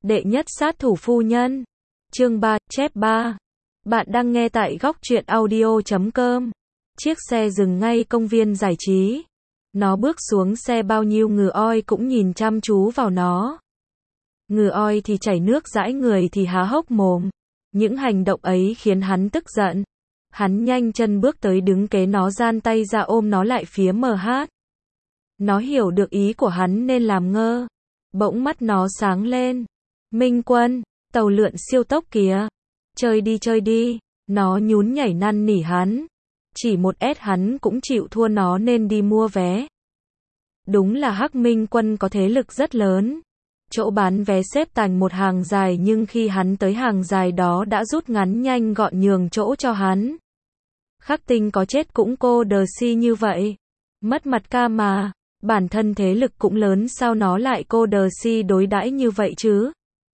Đệ nhất sát thủ phu nhân. Chương 3, chép 3. Bạn đang nghe tại góc truyện audio.com. Chiếc xe dừng ngay công viên giải trí. Nó bước xuống xe, bao nhiêu ngừ oi cũng nhìn chăm chú vào nó. Ngừ oi thì chảy nước dãi, người thì há hốc mồm. Những hành động ấy khiến hắn tức giận. Hắn nhanh chân bước tới đứng kế nó, giang tay ra ôm nó lại phía MH. Nó hiểu được ý của hắn nên làm ngơ. Bỗng mắt nó sáng lên. Minh Quân, tàu lượn siêu tốc kìa. Chơi đi. Nó nhún nhảy năn nỉ hắn. Chỉ một S hắn cũng chịu thua nó nên đi mua vé. Đúng là Hắc Minh Quân có thế lực rất lớn. Chỗ bán vé xếp thành một hàng dài, nhưng khi hắn tới hàng dài đó đã rút ngắn nhanh gọn, nhường chỗ cho hắn. Khắc Tinh có chết cũng cô đờ si như vậy. Mất mặt ca mà. Bản thân thế lực cũng lớn, sao nó lại cô đờ si đối đãi như vậy chứ?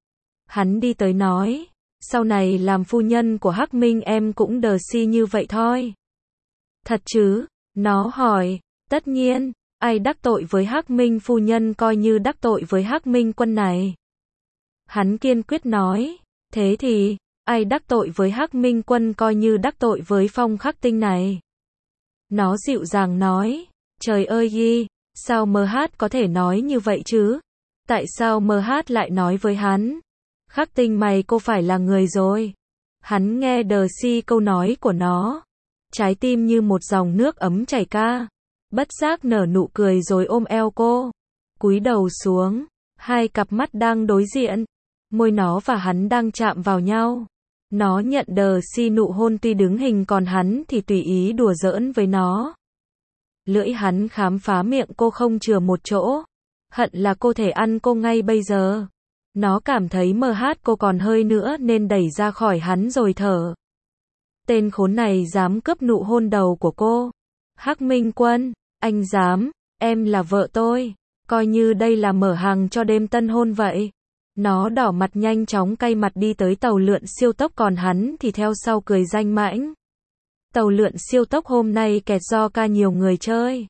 Hắn đi tới nói, sau này làm phu nhân của Hắc Minh em cũng đờ si như vậy thôi. Thật chứ? Nó hỏi. Tất nhiên, ai đắc tội với Hắc Minh phu nhân coi như đắc tội với Hắc Minh Quân này. Hắn kiên quyết nói. Thế thì, ai đắc tội với Hắc Minh Quân coi như đắc tội với Phong Khắc Tinh này. Nó dịu dàng nói. Trời ơi Yi, sao MH có thể nói như vậy chứ? Tại sao MH lại nói với hắn? Khắc Tinh mày, cô phải là người rồi. Hắn nghe đờ si câu nói của nó. Trái tim như một dòng nước ấm chảy ca. Bất giác nở nụ cười rồi ôm eo cô. Cúi đầu xuống. Hai cặp mắt đang đối diện. Môi nó và hắn đang chạm vào nhau. Nó nhận đờ si nụ hôn tuy đứng hình, còn hắn thì tùy ý đùa giỡn với nó. Lưỡi hắn khám phá miệng cô không chừa một chỗ. Hận là cô thể ăn cô ngay bây giờ. Nó cảm thấy MH cô còn hơi nữa nên đẩy ra khỏi hắn rồi thở. Tên khốn này dám cướp nụ hôn đầu của cô. Hắc Minh Quân, anh dám, em là vợ tôi. Coi như đây là mở hàng cho đêm tân hôn vậy. Nó đỏ mặt nhanh chóng cay mặt đi tới tàu lượn siêu tốc, còn hắn thì theo sau cười danh mãnh. Tàu lượn siêu tốc hôm nay kẹt do ca nhiều người chơi.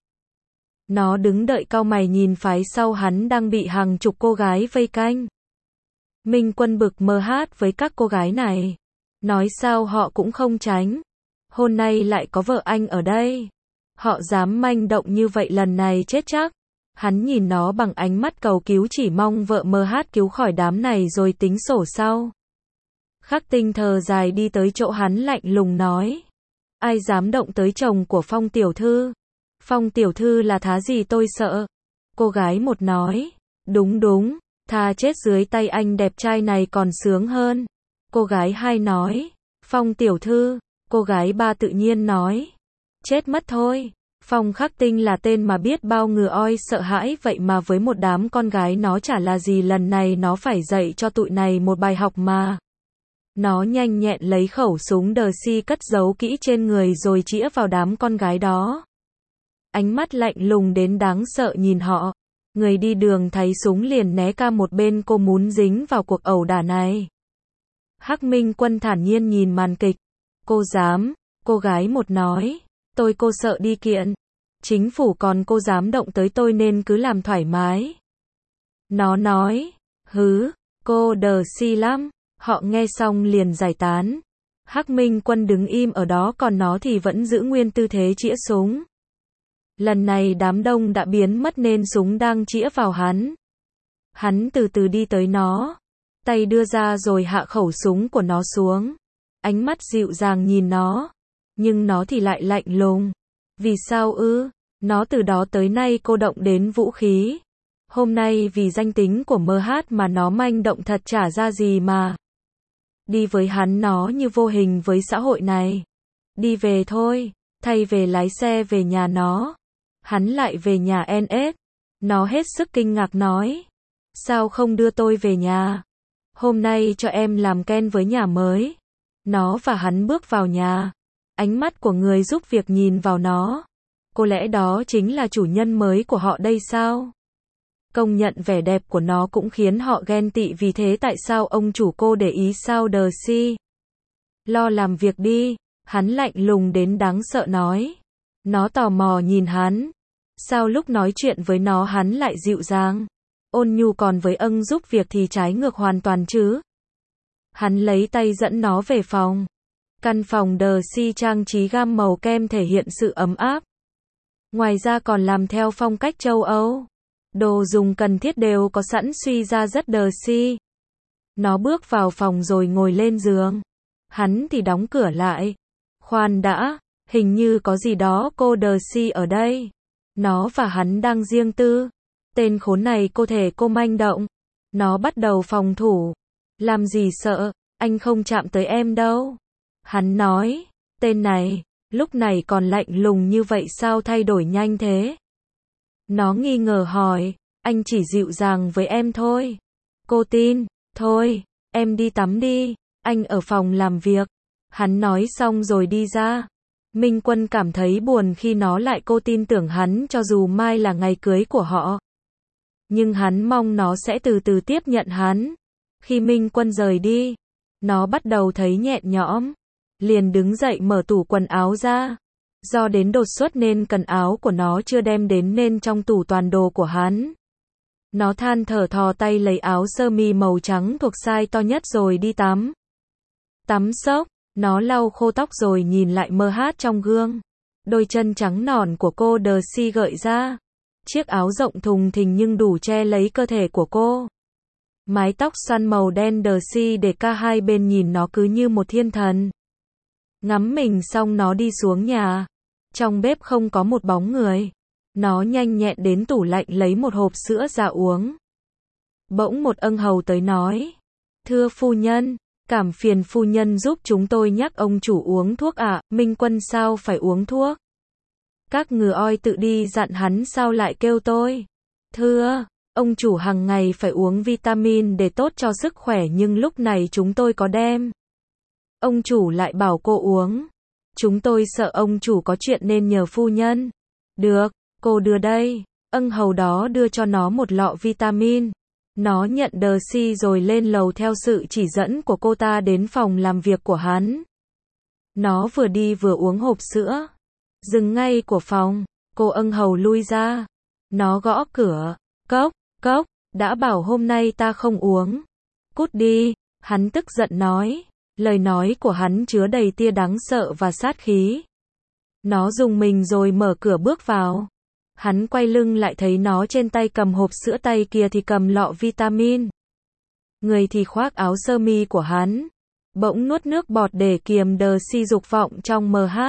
Nó đứng đợi cau mày nhìn phái sau hắn đang bị hàng chục cô gái vây canh. Minh Quân bực MH với các cô gái này. Nói sao họ cũng không tránh. Hôm nay lại có vợ anh ở đây. Họ dám manh động như vậy lần này chết chắc. Hắn nhìn nó bằng ánh mắt cầu cứu, chỉ mong vợ MH cứu khỏi đám này rồi tính sổ sau. Khắc Tinh thở dài đi tới chỗ hắn, lạnh lùng nói. Ai dám động tới chồng của Phong tiểu thư? Phong tiểu thư là thá gì tôi sợ. Cô gái một nói. Đúng, thà chết dưới tay anh đẹp trai này còn sướng hơn. Cô gái hai nói. Phong tiểu thư. Cô gái ba tự nhiên nói. Chết mất thôi. Phong Khắc Tinh là tên mà biết bao ngừ oi sợ hãi, vậy mà với một đám con gái nó chả là gì. Lần này nó phải dạy cho tụi này một bài học mà. Nó nhanh nhẹn lấy khẩu súng đờ si cất giấu kỹ trên người rồi chĩa vào đám con gái đó. Ánh mắt lạnh lùng đến đáng sợ nhìn họ. Người đi đường thấy súng liền né ca một bên, cô muốn dính vào cuộc ẩu đả này. Hắc Minh Quân thản nhiên nhìn màn kịch. Cô dám? Cô gái một nói. Cô sợ đi kiện chính phủ, còn cô dám động tới tôi nên cứ làm thoải mái. Nó nói. Hứ, cô đờ si lắm. Họ nghe xong liền giải tán. Hắc Minh Quân đứng im ở đó, còn nó thì vẫn giữ nguyên tư thế chĩa súng. Lần này đám đông đã biến mất nên súng đang chĩa vào hắn. Hắn từ từ đi tới nó. Tay đưa ra rồi hạ khẩu súng của nó xuống. Ánh mắt dịu dàng nhìn nó. Nhưng nó thì lại lạnh lùng. Vì sao ư? Nó từ đó tới nay cô động đến vũ khí. Hôm nay vì danh tính của MH mà nó manh động thật chả ra gì mà. Đi với hắn nó như vô hình với xã hội này. Đi về thôi. Thay về lái xe về nhà nó. Hắn lại về nhà NS. Nó hết sức kinh ngạc nói. Sao không đưa tôi về nhà? Hôm nay cho em làm quen với nhà mới. Nó và hắn bước vào nhà. Ánh mắt của người giúp việc nhìn vào nó. Có lẽ đó chính là chủ nhân mới của họ đây sao? Công nhận vẻ đẹp của nó cũng khiến họ ghen tị, vì thế tại sao ông chủ cô để ý sao đờ si? Lo làm việc đi, hắn lạnh lùng đến đáng sợ nói. Nó tò mò nhìn hắn. Sao lúc nói chuyện với nó hắn lại dịu dàng? Ôn nhu còn với ân giúp việc thì trái ngược hoàn toàn chứ. Hắn lấy tay dẫn nó về phòng. Căn phòng Darcy trang trí gam màu kem thể hiện sự ấm áp. Ngoài ra còn làm theo phong cách châu Âu. Đồ dùng cần thiết đều có sẵn, suy ra rất Darcy. Nó bước vào phòng rồi ngồi lên giường. Hắn thì đóng cửa lại. Khoan đã, hình như có gì đó cô Darcy ở đây. Nó và hắn đang riêng tư. Tên khốn này cô thể cô manh động. Nó bắt đầu phòng thủ. Làm gì sợ, anh không chạm tới em đâu. Hắn nói, tên này, lúc này còn lạnh lùng như vậy sao thay đổi nhanh thế? Nó nghi ngờ hỏi, anh chỉ dịu dàng với em thôi. Cô tin, thôi, em đi tắm đi, anh ở phòng làm việc. Hắn nói xong rồi đi ra. Minh Quân cảm thấy buồn khi nó lại cô tin tưởng hắn cho dù mai là ngày cưới của họ. Nhưng hắn mong nó sẽ từ từ tiếp nhận hắn. Khi Minh Quân rời đi, nó bắt đầu thấy nhẹ nhõm. Liền đứng dậy mở tủ quần áo ra. Do đến đột xuất nên quần áo của nó chưa đem đến nên trong tủ toàn đồ của hắn. Nó than thở thò tay lấy áo sơ mi màu trắng thuộc size to nhất rồi đi tắm. Tắm xốc, nó lau khô tóc rồi nhìn lại MH trong gương. Đôi chân trắng nõn của cô Darcy gợi ra. Chiếc áo rộng thùng thình nhưng đủ che lấy cơ thể của cô. Mái tóc xoăn màu đen Darcy để cả hai bên nhìn nó cứ như một thiên thần. Ngắm mình xong nó đi xuống nhà. Trong bếp không có một bóng người. Nó nhanh nhẹn đến tủ lạnh lấy một hộp sữa ra uống. Bỗng một ân hầu tới nói. Thưa phu nhân, cảm phiền phu nhân giúp chúng tôi nhắc ông chủ uống thuốc ạ. Minh Quân sao phải uống thuốc? Các ngừ oi tự đi dặn hắn sao lại kêu tôi? Thưa, ông chủ hàng ngày phải uống vitamin để tốt cho sức khỏe nhưng lúc này chúng tôi có đem. Ông chủ lại bảo cô uống. Chúng tôi sợ ông chủ có chuyện nên nhờ phu nhân. Được, cô đưa đây. Ân hầu đó đưa cho nó một lọ vitamin. Nó nhận Darcy rồi lên lầu theo sự chỉ dẫn của cô ta đến phòng làm việc của hắn. Nó vừa đi vừa uống hộp sữa. Dừng ngay của phòng, cô ân hầu lui ra. Nó gõ cửa. Cốc, cốc, đã bảo hôm nay ta không uống. Cút đi, hắn tức giận nói. Lời nói của hắn chứa đầy tia đáng sợ và sát khí. Nó rùng mình rồi mở cửa bước vào. Hắn quay lưng lại thấy nó trên tay cầm hộp sữa, tay kia thì cầm lọ vitamin. Người thì khoác áo sơ mi của hắn. Bỗng nuốt nước bọt để kiềm Darcy dục vọng trong MH.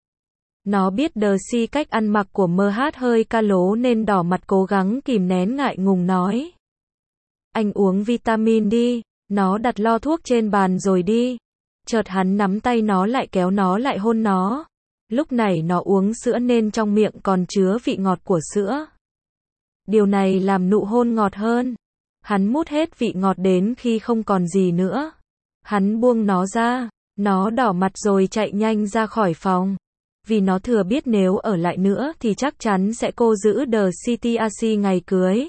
Nó biết Darcy cách ăn mặc của MH hơi ca lố nên đỏ mặt cố gắng kìm nén ngại ngùng nói. Anh uống vitamin đi. Nó đặt lọ thuốc trên bàn rồi đi. Chợt hắn nắm tay nó lại kéo nó lại hôn nó. Lúc này nó uống sữa nên trong miệng còn chứa vị ngọt của sữa. Điều này làm nụ hôn ngọt hơn. Hắn mút hết vị ngọt đến khi không còn gì nữa. Hắn buông nó ra. Nó đỏ mặt rồi chạy nhanh ra khỏi phòng. Vì nó thừa biết nếu ở lại nữa thì chắc chắn sẽ cô giữ Darcy ngày cưới.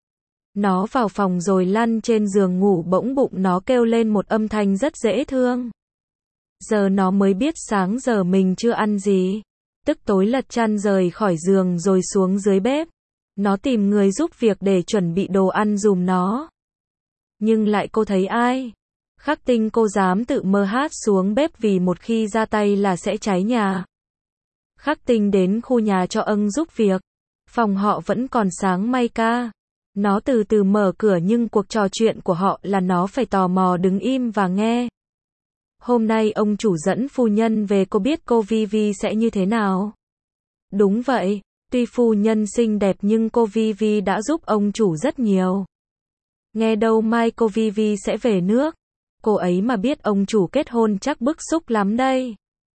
Nó vào phòng rồi lăn trên giường ngủ, bỗng bụng nó kêu lên một âm thanh rất dễ thương. Giờ nó mới biết sáng giờ mình chưa ăn gì. Tức tối lật chăn rời khỏi giường rồi xuống dưới bếp. Nó tìm người giúp việc để chuẩn bị đồ ăn giùm nó. Nhưng lại cô thấy ai? Khắc Tinh cô dám tự MH xuống bếp vì một khi ra tay là sẽ cháy nhà. Khắc Tinh đến khu nhà cho ân giúp việc. Phòng họ vẫn còn sáng may ca. Nó từ từ mở cửa nhưng cuộc trò chuyện của họ là nó phải tò mò đứng im và nghe. Hôm nay ông chủ dẫn phu nhân về, cô biết cô Vivi sẽ như thế nào? Đúng vậy, tuy phu nhân xinh đẹp nhưng cô Vivi đã giúp ông chủ rất nhiều. Nghe đâu mai cô Vivi sẽ về nước. Cô ấy mà biết ông chủ kết hôn chắc bức xúc lắm đây.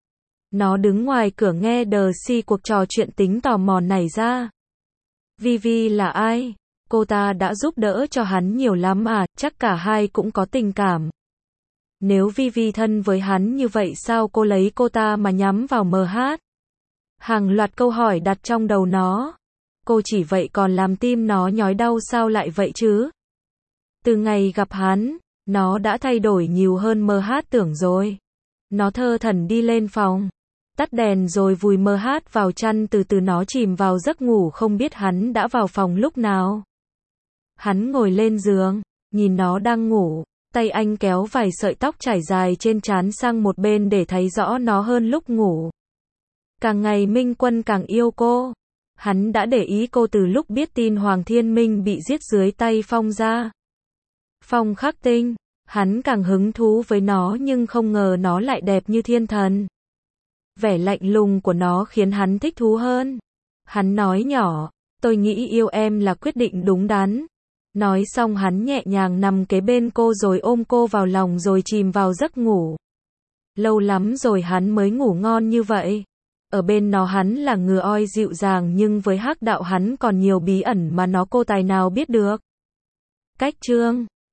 Nó đứng ngoài cửa nghe Darcy cuộc trò chuyện tính tò mò nảy ra. Vivi là ai? Cô ta đã giúp đỡ cho hắn nhiều lắm à, chắc cả hai cũng có tình cảm. Nếu Vivi thân với hắn như vậy sao cô lấy cô ta mà nhắm vào MH? Hàng loạt câu hỏi đặt trong đầu nó. Cô chỉ vậy còn làm tim nó nhói đau sao lại vậy chứ? Từ ngày gặp hắn, nó đã thay đổi nhiều hơn MH tưởng rồi. Nó thơ thẩn đi lên phòng. Tắt đèn rồi vùi MH vào chăn, từ từ nó chìm vào giấc ngủ không biết hắn đã vào phòng lúc nào. Hắn ngồi lên giường, nhìn nó đang ngủ, tay anh kéo vài sợi tóc trải dài trên trán sang một bên để thấy rõ nó hơn lúc ngủ. Càng ngày Minh Quân càng yêu cô. Hắn đã để ý cô từ lúc biết tin Hoàng Thiên Minh bị giết dưới tay Phong ra. Phong Khắc Tinh, hắn càng hứng thú với nó nhưng không ngờ nó lại đẹp như thiên thần. Vẻ lạnh lùng của nó khiến hắn thích thú hơn. Hắn nói nhỏ, tôi nghĩ yêu em là quyết định đúng đắn. Nói xong hắn nhẹ nhàng nằm kế bên cô rồi ôm cô vào lòng rồi chìm vào giấc ngủ. Lâu lắm rồi hắn mới ngủ ngon như vậy. Ở bên nó hắn là ngựa oi dịu dàng nhưng với Hắc Đạo hắn còn nhiều bí ẩn mà nó cô tài nào biết được. Cách chương